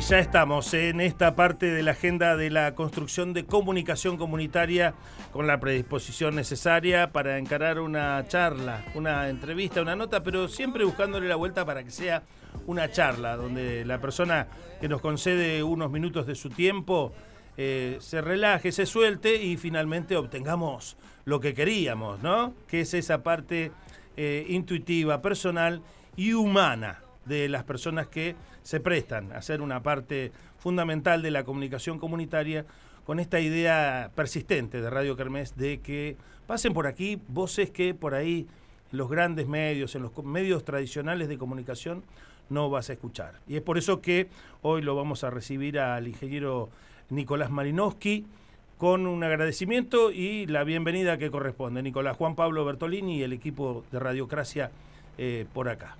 ya estamos en esta parte de la agenda de la construcción de comunicación comunitaria con la predisposición necesaria para encarar una charla, una entrevista, una nota, pero siempre buscándole la vuelta para que sea una charla, donde la persona que nos concede unos minutos de su tiempo se relaje, se suelte y finalmente obtengamos lo que queríamos, ¿no? Que es esa parte intuitiva, personal y humana de las personas que se prestan a ser una parte fundamental de la comunicación comunitaria, con esta idea persistente de Radio Kermés de que pasen por aquí voces que por ahí en los grandes medios, en los medios tradicionales de comunicación no vas a escuchar. Y es por eso que hoy lo vamos a recibir al ingeniero Nicolás Malinowski con un agradecimiento y la bienvenida que corresponde. Nicolás, Juan Pablo Bertolini y el equipo de Radiocracia por acá.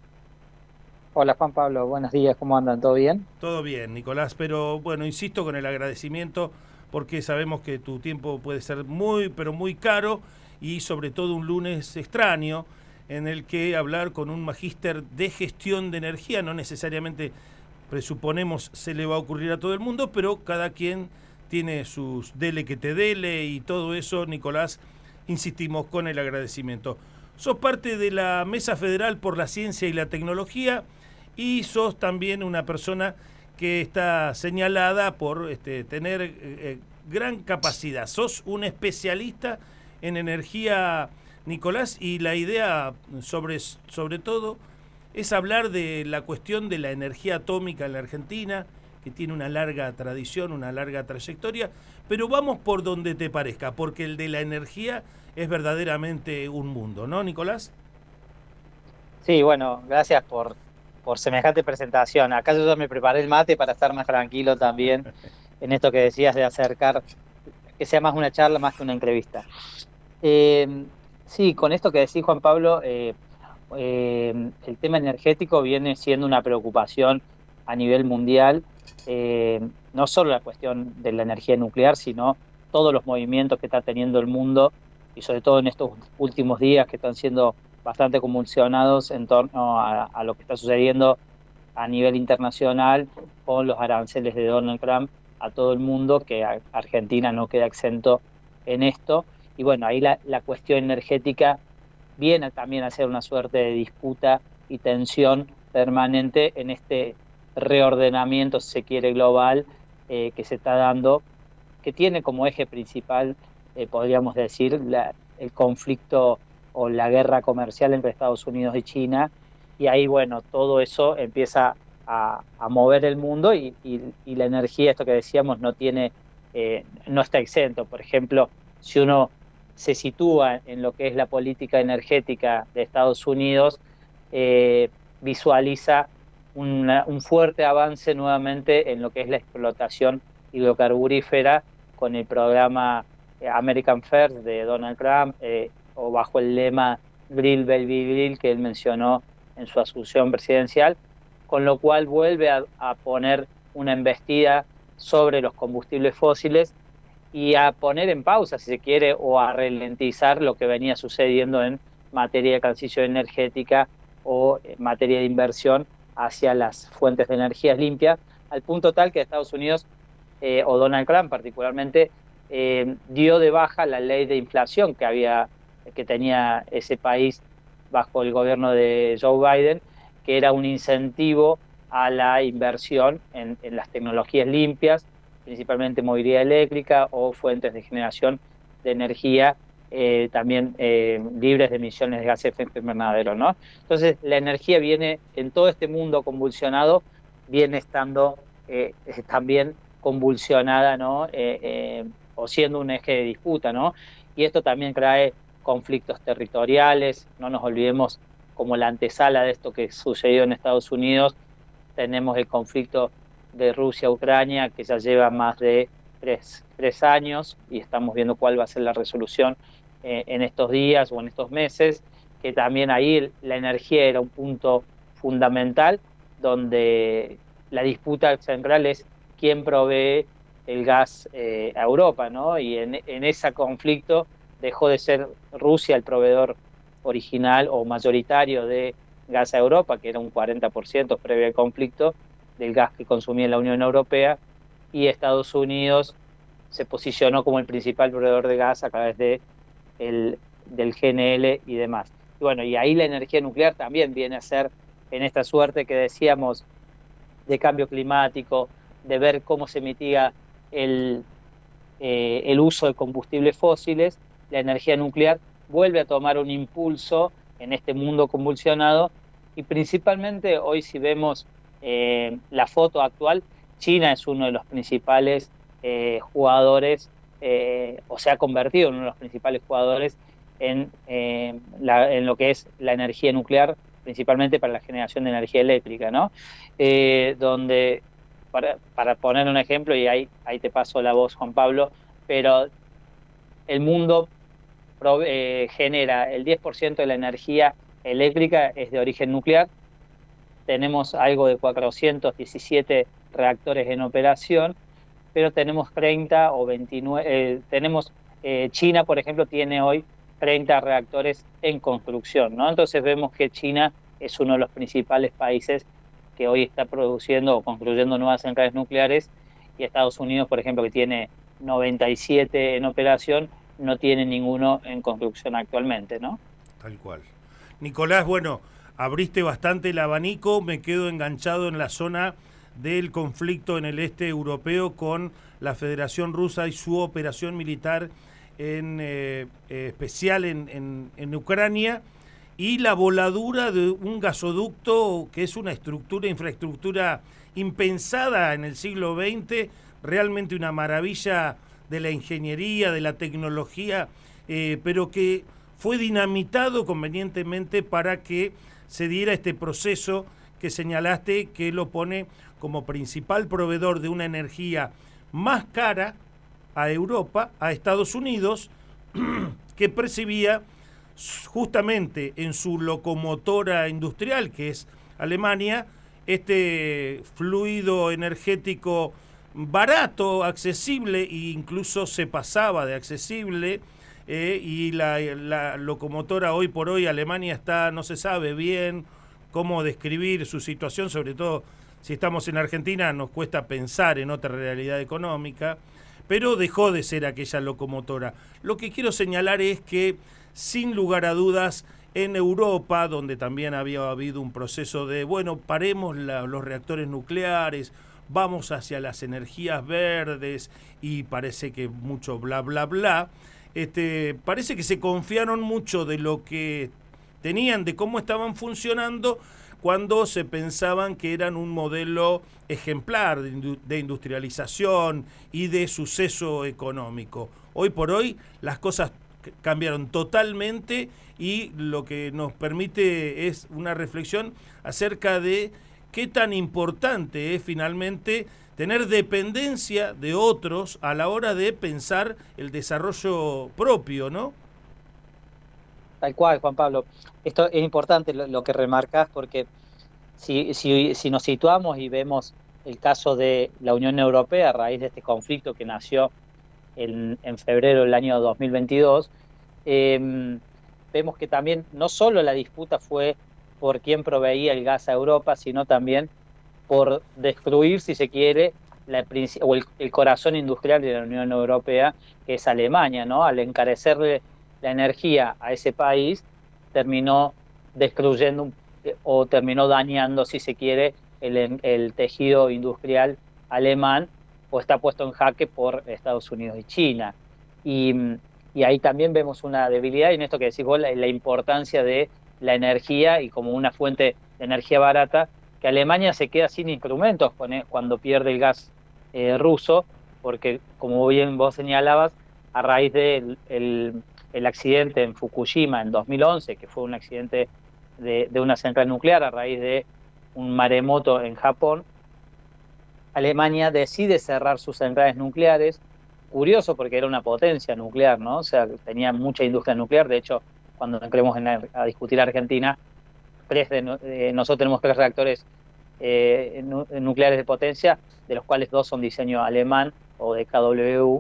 Hola Juan Pablo, buenos días, ¿cómo andan? ¿Todo bien? Todo bien, Nicolás, pero bueno, insisto con el agradecimiento porque sabemos que tu tiempo puede ser muy, pero muy caro y sobre todo un lunes extraño en el que hablar con un magíster de gestión de energía no necesariamente presuponemos se le va a ocurrir a todo el mundo, pero cada quien tiene sus dele que te dele y todo eso, Nicolás, insistimos con el agradecimiento. Sos parte de la Mesa Federal por la Ciencia y la Tecnología y sos también una persona que está señalada por tener gran capacidad. Sos un especialista en energía, Nicolás, y la idea sobre todo es hablar de la cuestión de la energía atómica en la Argentina, que tiene una larga tradición, una larga trayectoria, pero vamos por donde te parezca, porque el de la energía es verdaderamente un mundo, ¿no, Nicolás? Sí, bueno, gracias por semejante presentación. Acá yo ya me preparé el mate para estar más tranquilo también en esto que decías de acercar, que sea más una charla más que una entrevista. Sí, con esto que decís, Juan Pablo, el tema energético viene siendo una preocupación a nivel mundial, no solo la cuestión de la energía nuclear, sino todos los movimientos que está teniendo el mundo y sobre todo en estos últimos días que están siendo bastante convulsionados en torno a lo que está sucediendo a nivel internacional con los aranceles de Donald Trump a todo el mundo, que Argentina no queda exento en esto. Y bueno, ahí la cuestión energética viene también a ser una suerte de disputa y tensión permanente en este reordenamiento, si se quiere, global que se está dando, que tiene como eje principal, podríamos decir, el conflicto o la guerra comercial entre Estados Unidos y China, y ahí, bueno, todo eso empieza a mover el mundo y la energía, esto que decíamos, no está exento. Por ejemplo, si uno se sitúa en lo que es la política energética de Estados Unidos, visualiza un fuerte avance nuevamente en lo que es la explotación hidrocarburífera con el programa American First de Donald Trump, o bajo el lema Grill Baby Grill que él mencionó en su asunción presidencial, con lo cual vuelve a poner una embestida sobre los combustibles fósiles y a poner en pausa, si se quiere, o a ralentizar lo que venía sucediendo en materia de transición energética o en materia de inversión hacia las fuentes de energías limpias, al punto tal que Estados Unidos, o Donald Trump particularmente, dio de baja la ley de inflación que tenía ese país bajo el gobierno de Joe Biden, que era un incentivo a la inversión en las tecnologías limpias, principalmente movilidad eléctrica o fuentes de generación de energía también libres de emisiones de gases de efecto invernadero, ¿no? Entonces, la energía viene, en todo este mundo convulsionado, viene estando también convulsionada, ¿no? O siendo un eje de disputa, ¿no? Y esto también trae conflictos territoriales. No nos olvidemos, como la antesala de esto que sucedió en Estados Unidos, tenemos el conflicto de Rusia-Ucrania, que ya lleva más de tres años, y estamos viendo cuál va a ser la resolución en estos días o en estos meses, que también ahí la energía era un punto fundamental, donde la disputa central es quién provee el gas a Europa, ¿no? Y en ese conflicto dejó de ser Rusia el proveedor original o mayoritario de gas a Europa, que era un 40% previo al conflicto, del gas que consumía la Unión Europea, y Estados Unidos se posicionó como el principal proveedor de gas a través del GNL y demás. Y bueno, y ahí la energía nuclear también viene a ser, en esta suerte que decíamos, de cambio climático, de ver cómo se mitiga el uso de combustibles fósiles. La energía nuclear vuelve a tomar un impulso en este mundo convulsionado, y principalmente hoy, si vemos la foto actual, China es uno de los principales jugadores, o se ha convertido en uno de los principales jugadores en lo que es la energía nuclear, principalmente para la generación de energía eléctrica, ¿no? Donde, para poner un ejemplo, y ahí te paso la voz, Juan Pablo, pero el mundo genera el 10% de la energía eléctrica es de origen nuclear. Tenemos algo de 417 reactores en operación, pero tenemos 30 o 29, China, por ejemplo, tiene hoy 30 reactores en construcción, ¿no? Entonces vemos que China es uno de los principales países que hoy está produciendo o construyendo nuevas centrales nucleares, y Estados Unidos, por ejemplo, que tiene 97 en operación, no tiene ninguno en construcción actualmente, ¿no? Tal cual. Nicolás, bueno, abriste bastante el abanico, me quedo enganchado en la zona del conflicto en el este europeo con la Federación Rusa y su operación militar especial en Ucrania, y la voladura de un gasoducto que es una infraestructura impensada en el siglo XX, realmente una maravilla de la ingeniería, de la tecnología, pero que fue dinamitado convenientemente para que se diera este proceso que señalaste, que lo pone como principal proveedor de una energía más cara a Europa, a Estados Unidos, que percibía justamente en su locomotora industrial, que es Alemania, este fluido energético barato, accesible, e incluso se pasaba de accesible, y la locomotora hoy por hoy, Alemania está, no se sabe bien cómo describir su situación, sobre todo si estamos en Argentina nos cuesta pensar en otra realidad económica, pero dejó de ser aquella locomotora. Lo que quiero señalar es que, sin lugar a dudas, en Europa, donde también había habido un proceso de, bueno, paremos los reactores nucleares, vamos hacia las energías verdes, y parece que mucho bla, bla, bla, parece que se confiaron mucho de lo que tenían, de cómo estaban funcionando, cuando se pensaban que eran un modelo ejemplar de industrialización y de suceso económico. Hoy por hoy las cosas cambiaron totalmente, y lo que nos permite es una reflexión acerca de qué tan importante es finalmente tener dependencia de otros a la hora de pensar el desarrollo propio, ¿no? Tal cual, Juan Pablo. Esto es importante lo que remarcas, porque si nos situamos y vemos el caso de la Unión Europea a raíz de este conflicto que nació en febrero del año 2022, vemos que también no solo la disputa fue por quién proveía el gas a Europa, sino también por destruir, si se quiere, el corazón industrial de la Unión Europea, que es Alemania, ¿no? Al encarecerle la energía a ese país, terminó destruyendo o terminó dañando, si se quiere, el tejido industrial alemán, o está puesto en jaque por Estados Unidos y China. Y ahí también vemos una debilidad, y en esto que decís vos, la importancia de la energía y como una fuente de energía barata, que Alemania se queda sin instrumentos cuando pierde el gas ruso, porque, como bien vos señalabas, a raíz del el accidente en Fukushima en 2011, que fue un accidente de una central nuclear a raíz de un maremoto en Japón, Alemania decide cerrar sus centrales nucleares. Curioso, porque era una potencia nuclear, ¿no? O sea, tenía mucha industria nuclear. De hecho, cuando entremos a discutir Argentina, nosotros tenemos 3 reactores nucleares de potencia, de los cuales 2 son diseño alemán o de KWU.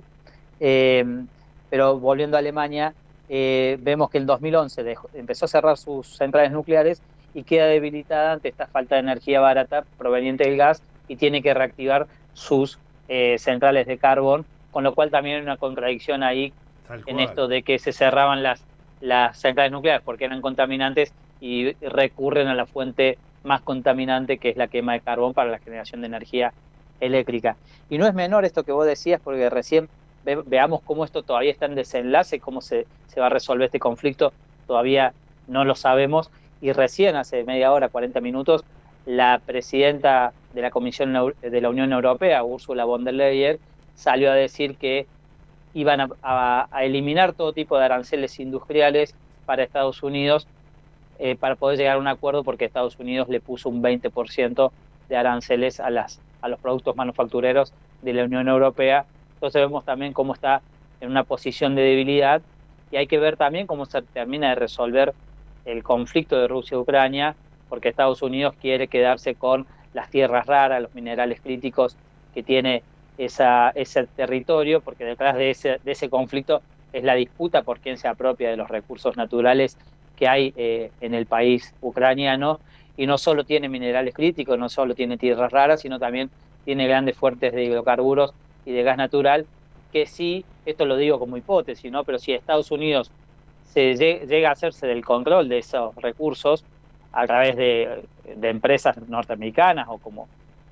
Pero volviendo a Alemania, vemos que en 2011 empezó a cerrar sus centrales nucleares y queda debilitada ante esta falta de energía barata proveniente del gas, y tiene que reactivar sus centrales de carbón, con lo cual también hay una contradicción ahí en esto de que se cerraban las centrales nucleares porque eran contaminantes y recurren a la fuente más contaminante, que es la quema de carbón para la generación de energía eléctrica. Y no es menor esto que vos decías, porque recién veamos cómo esto todavía está en desenlace, cómo se va a resolver este conflicto, todavía no lo sabemos, y recién hace media hora, 40 minutos, la presidenta de la Comisión de la Unión Europea, Ursula von der Leyen, salió a decir que iban a eliminar todo tipo de aranceles industriales para Estados Unidos, para poder llegar a un acuerdo, porque Estados Unidos le puso un 20% de aranceles a los productos manufactureros de la Unión Europea. Entonces vemos también cómo está en una posición de debilidad, y hay que ver también cómo se termina de resolver el conflicto de Rusia-Ucrania, porque Estados Unidos quiere quedarse con las tierras raras, los minerales críticos que tiene ese territorio, porque detrás de ese conflicto es la disputa por quién se apropia de los recursos naturales que hay en el país ucraniano, y no solo tiene minerales críticos, no solo tiene tierras raras, sino también tiene grandes fuentes de hidrocarburos y de gas natural, que sí, esto lo digo como hipótesis, ¿no? Pero si Estados Unidos llega a hacerse del control de esos recursos a través de empresas norteamericanas, o como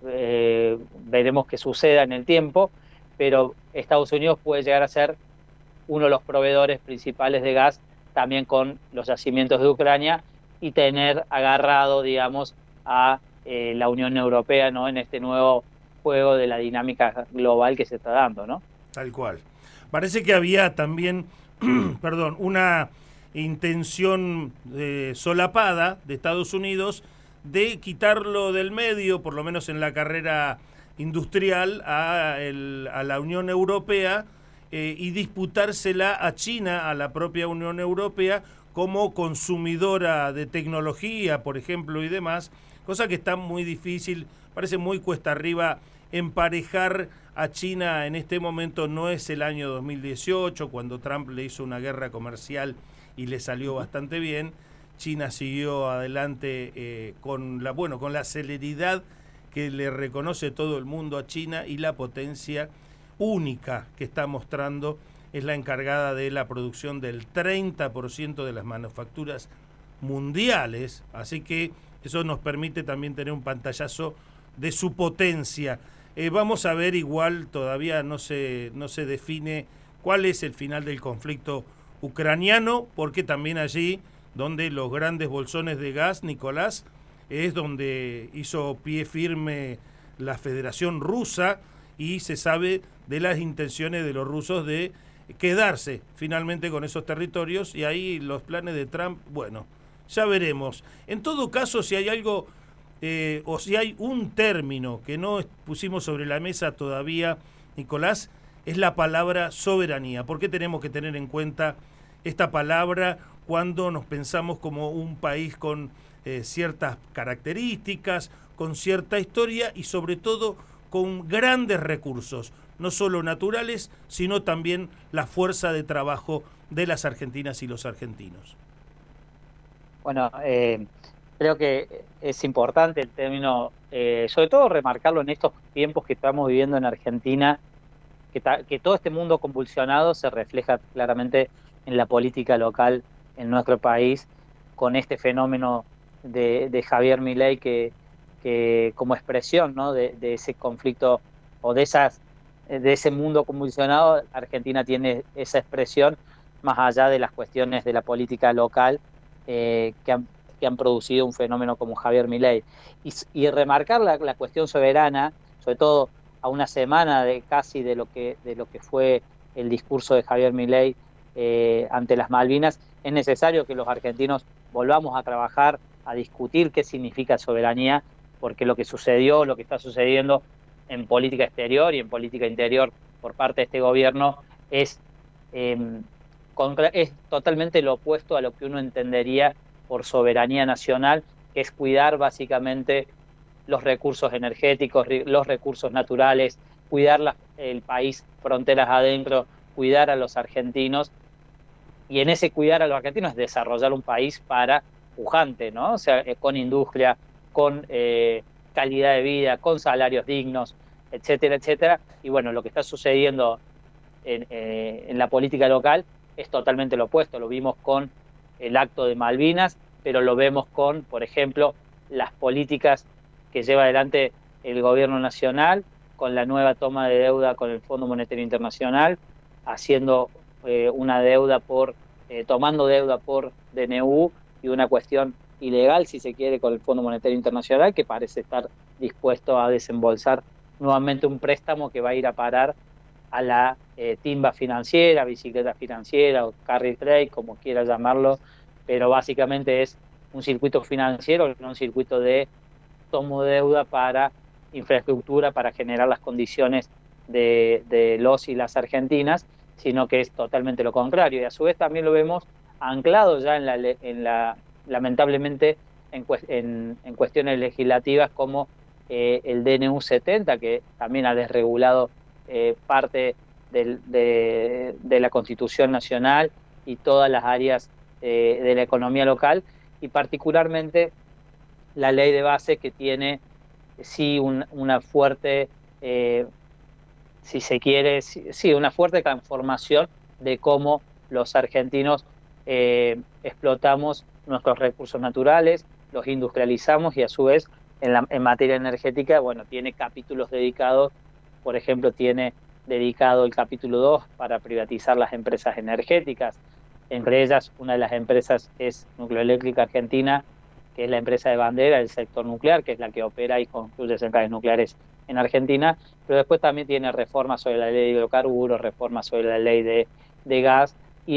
veremos que suceda en el tiempo, pero Estados Unidos puede llegar a ser uno de los proveedores principales de gas también con los yacimientos de Ucrania, y tener agarrado, digamos, a la Unión Europea, ¿no?, en este nuevo juego de la dinámica global que se está dando, ¿no? Tal cual. Parece que había también, perdón, una intención solapada de Estados Unidos de quitarlo del medio, por lo menos en la carrera industrial, a la Unión Europea, y disputársela a China, a la propia Unión Europea, como consumidora de tecnología, por ejemplo, y demás, cosa que está muy difícil, parece muy cuesta arriba emparejar a China en este momento. No es el año 2018, cuando Trump le hizo una guerra comercial y le salió bastante bien. China siguió adelante con la celeridad que le reconoce todo el mundo a China, y la potencia única que está mostrando. Es la encargada de la producción del 30% de las manufacturas mundiales, así que eso nos permite también tener un pantallazo de su potencia. Vamos a ver, igual todavía no se define cuál es el final del conflicto ucraniano, porque también allí donde los grandes bolsones de gas, Nicolás, es donde hizo pie firme la Federación Rusa, y se sabe de las intenciones de los rusos de quedarse finalmente con esos territorios, y ahí los planes de Trump, bueno, ya veremos. En todo caso, si hay algo, o si hay un término que no pusimos sobre la mesa todavía, Nicolás, es la palabra soberanía. ¿Por qué tenemos que tener en cuenta esta palabra cuando nos pensamos como un país con ciertas características, con cierta historia y sobre todo con grandes recursos, no solo naturales, sino también la fuerza de trabajo de las argentinas y los argentinos? Bueno, creo que es importante el término, sobre todo remarcarlo en estos tiempos que estamos viviendo en Argentina, que todo este mundo convulsionado se refleja claramente en la política local en nuestro país, con este fenómeno de Javier Milei, que como expresión, ¿no?, de ese conflicto, o de ese mundo convulsionado. Argentina tiene esa expresión, más allá de las cuestiones de la política local, que han producido un fenómeno como Javier Milei. Y remarcar la cuestión soberana, sobre todo a una semana casi de lo que fue el discurso de Javier Milei ante las Malvinas. Es necesario que los argentinos volvamos a trabajar, a discutir qué significa soberanía, porque lo que está sucediendo en política exterior y en política interior por parte de este gobierno es totalmente lo opuesto a lo que uno entendería por soberanía nacional, que es cuidar básicamente los recursos energéticos, los recursos naturales, cuidar el país fronteras adentro, cuidar a los argentinos, y en ese cuidar a los argentinos es desarrollar un país pujante, ¿no? O sea, con industria, con calidad de vida, con salarios dignos, etcétera, etcétera. Y bueno, lo que está sucediendo en la política local es totalmente lo opuesto. Lo vimos con el acto de Malvinas, pero lo vemos con, por ejemplo, las políticas que lleva adelante el gobierno nacional, con la nueva toma de deuda con el Fondo Monetario Internacional, haciendo una deuda tomando deuda por DNU y una cuestión ilegal, si se quiere, con el Fondo Monetario Internacional, que parece estar dispuesto a desembolsar nuevamente un préstamo que va a ir a parar a la timba financiera, bicicleta financiera o carry trade, como quiera llamarlo, pero básicamente es un circuito financiero, no un circuito de tomo deuda para infraestructura, para generar las condiciones de los y las argentinas, sino que es totalmente lo contrario. Y a su vez también lo vemos anclado ya lamentablemente en cuestiones legislativas como el DNU 70, que también ha desregulado parte de la Constitución Nacional y todas las áreas de la economía local, y particularmente la ley de base, que tiene sí una fuerte, si se quiere, sí, una fuerte transformación de cómo los argentinos explotamos nuestros recursos naturales, los industrializamos, y a su vez en materia energética, bueno, tiene capítulos dedicados. Por ejemplo, tiene dedicado el capítulo 2 para privatizar las empresas energéticas. Entre ellas, una de las empresas es Nucleoeléctrica Argentina, que es la empresa de bandera del sector nuclear, que es la que opera y construye centrales nucleares en Argentina, pero después también tiene reformas sobre la ley de hidrocarburos, reformas sobre la ley de gas, y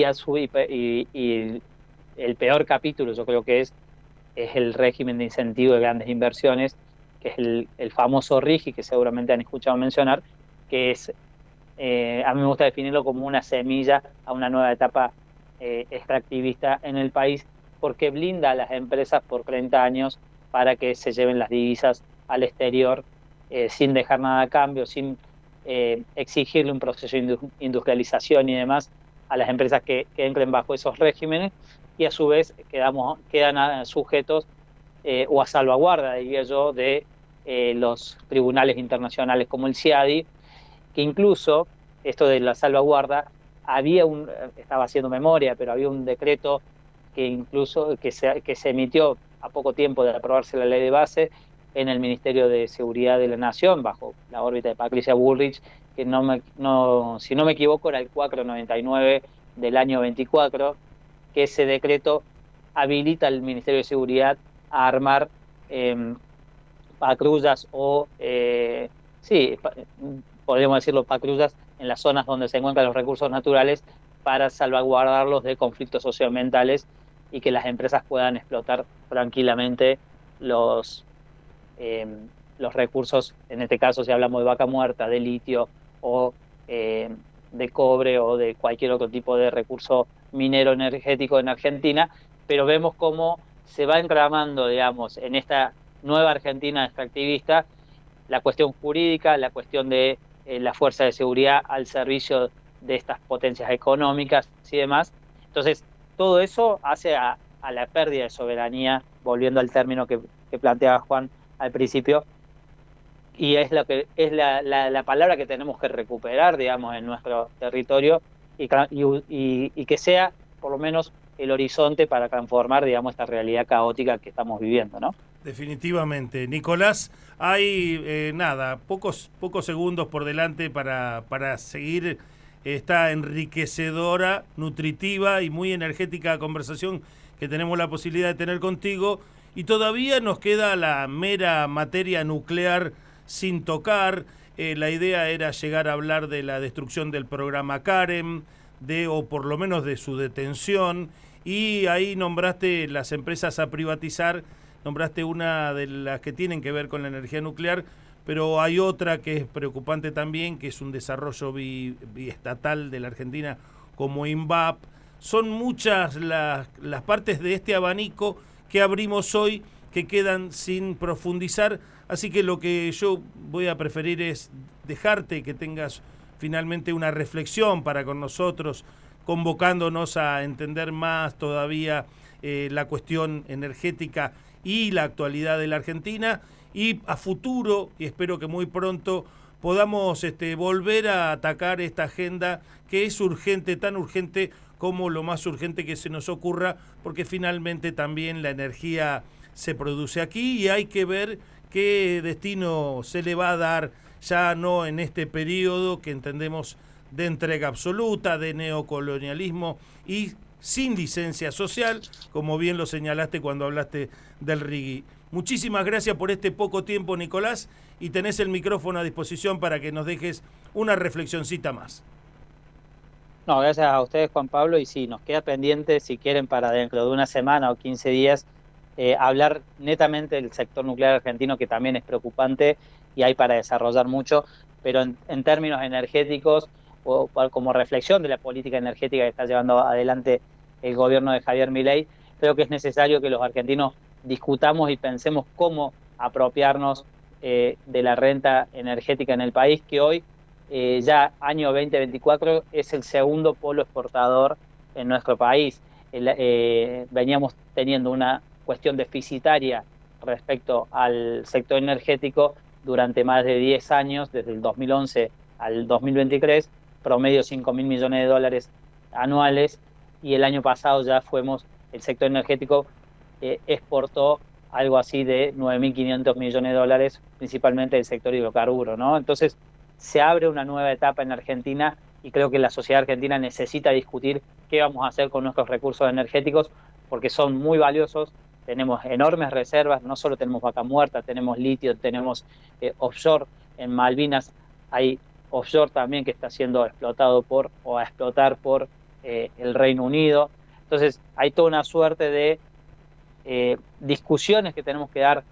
el peor capítulo, yo creo que es el régimen de incentivo de grandes inversiones, que es el famoso RIGI, que seguramente han escuchado mencionar, que es, a mí me gusta definirlo como una semilla a una nueva etapa extractivista en el país, porque blinda a las empresas por 30 años para que se lleven las divisas al exterior sin dejar nada a cambio, sin exigirle un proceso de industrialización y demás a las empresas que entren bajo esos regímenes, y a su vez quedan sujetos o a salvaguarda, diría yo, de los tribunales internacionales como el CIADI, que incluso esto de la salvaguarda, estaba haciendo memoria, pero había un decreto que incluso que se emitió a poco tiempo de aprobarse la ley de base en el Ministerio de Seguridad de la Nación, bajo la órbita de Patricia Bullrich, que si no me equivoco era el 499 del año 24, que ese decreto habilita al Ministerio de Seguridad a armar patrullas podríamos decirlo, patrullas en las zonas donde se encuentran los recursos naturales para salvaguardarlos de conflictos socioambientales y que las empresas puedan explotar tranquilamente los recursos, en este caso si hablamos de vaca muerta, de litio o de cobre o de cualquier otro tipo de recurso minero energético en Argentina, pero vemos cómo se va entramando, digamos, en esta nueva Argentina extractivista, la cuestión jurídica, la cuestión de la fuerza de seguridad al servicio de estas potencias económicas y demás. Entonces, todo eso hace a la pérdida de soberanía, volviendo al término que planteaba Juan al principio, y es la palabra que tenemos que recuperar, digamos, en nuestro territorio, y que sea, por lo menos, el horizonte para transformar, digamos, esta realidad caótica que estamos viviendo, ¿no? Definitivamente. Nicolás, hay pocos segundos por delante para seguir esta enriquecedora, nutritiva y muy energética conversación que tenemos la posibilidad de tener contigo, y todavía nos queda la mera materia nuclear sin tocar. La idea era llegar a hablar de la destrucción del programa Karen, o por lo menos de su detención, y ahí nombraste las empresas a privatizar, nombraste una de las que tienen que ver con la energía nuclear, pero hay otra que es preocupante también, que es un desarrollo biestatal de la Argentina como INVAP. Son muchas las partes de este abanico que abrimos hoy que quedan sin profundizar, así que lo que yo voy a preferir es dejarte que tengas finalmente una reflexión para con nosotros, convocándonos a entender más todavía la cuestión energética y la actualidad de la Argentina, y a futuro, y espero que muy pronto, podamos volver a atacar esta agenda que es urgente, tan urgente como lo más urgente que se nos ocurra, porque finalmente también la energía se produce aquí y hay que ver qué destino se le va a dar, ya no en este periodo que entendemos de entrega absoluta, de neocolonialismo y sin licencia social, como bien lo señalaste cuando hablaste del RIGI. Muchísimas gracias por este poco tiempo, Nicolás, y tenés el micrófono a disposición para que nos dejes una reflexioncita más. No, gracias a ustedes, Juan Pablo, y sí, nos queda pendiente, si quieren, para dentro de una semana o 15 días, hablar netamente del sector nuclear argentino, que también es preocupante y hay para desarrollar mucho, pero en términos energéticos, o como reflexión de la política energética que está llevando adelante el gobierno de Javier Milei, creo que es necesario que los argentinos discutamos y pensemos cómo apropiarnos de la renta energética en el país, que hoy, ya año 2024, es el segundo polo exportador en nuestro país. Veníamos teniendo una cuestión deficitaria respecto al sector energético durante más de 10 años, desde el 2011 al 2023, promedio 5.000 millones de dólares anuales, y el año pasado ya el sector energético exportó algo así de 9.500 millones de dólares, principalmente del sector hidrocarburo, ¿no? Entonces, se abre una nueva etapa en Argentina y creo que la sociedad argentina necesita discutir qué vamos a hacer con nuestros recursos energéticos, porque son muy valiosos. Tenemos enormes reservas, no solo tenemos vaca muerta, tenemos litio, tenemos offshore en Malvinas, hay offshore también que está siendo explotado a explotar por el Reino Unido. Entonces hay toda una suerte de discusiones que tenemos que dar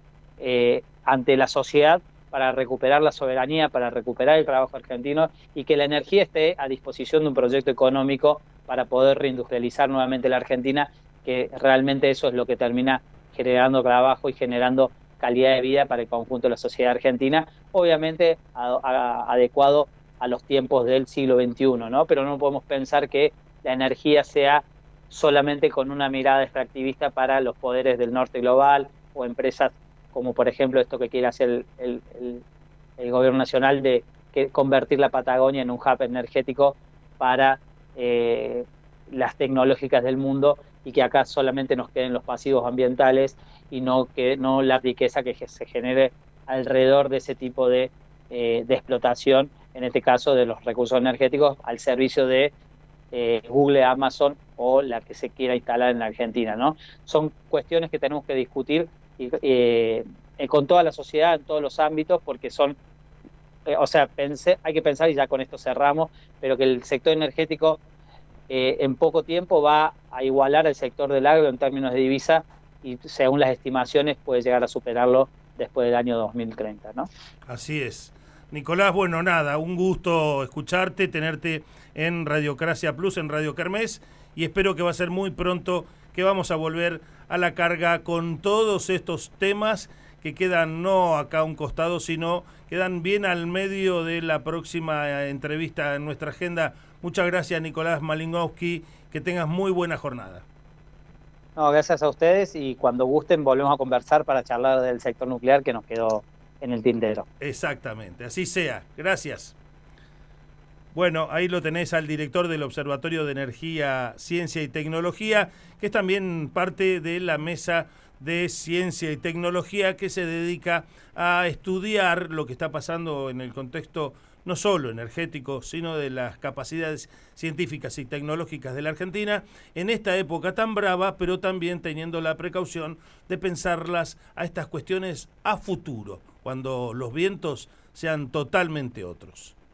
ante la sociedad para recuperar la soberanía, para recuperar el trabajo argentino y que la energía esté a disposición de un proyecto económico para poder reindustrializar nuevamente la Argentina, que realmente eso es lo que termina generando trabajo y generando calidad de vida para el conjunto de la sociedad argentina, obviamente adecuado a los tiempos del siglo XXI, ¿no? Pero no podemos pensar que la energía sea solamente con una mirada extractivista para los poderes del norte global o empresas como por ejemplo esto que quiere hacer el gobierno nacional de convertir la Patagonia en un hub energético para las tecnológicas del mundo, y que acá solamente nos queden los pasivos ambientales y no la riqueza que se genere alrededor de ese tipo de explotación, en este caso de los recursos energéticos, al servicio de Google, Amazon o la que se quiera instalar en la Argentina, ¿no? Son cuestiones que tenemos que discutir con toda la sociedad, en todos los ámbitos, porque son, hay que pensar, y ya con esto cerramos, pero que el sector energético en poco tiempo va a igualar al sector del agro en términos de divisa, y según las estimaciones puede llegar a superarlo después del año 2030, ¿no? Así es. Nicolás, bueno, nada, un gusto escucharte, tenerte en Radiocracia Plus, en Radio Kermés, y espero que va a ser muy pronto que vamos a volver a la carga con todos estos temas que quedan no acá a un costado, sino quedan bien al medio de la próxima entrevista en nuestra agenda. Muchas gracias, Nicolás Malinowski, que tengas muy buena jornada. No, gracias a ustedes, y cuando gusten volvemos a conversar para charlar del sector nuclear que nos quedó en el tintero. Exactamente, así sea. Gracias. Bueno, ahí lo tenés al director del Observatorio de Energía, Ciencia y Tecnología, que es también parte de la Mesa de Ciencia y Tecnología, que se dedica a estudiar lo que está pasando en el contexto no solo energético, sino de las capacidades científicas y tecnológicas de la Argentina en esta época tan brava, pero también teniendo la precaución de pensarlas a estas cuestiones a futuro, cuando los vientos sean totalmente otros.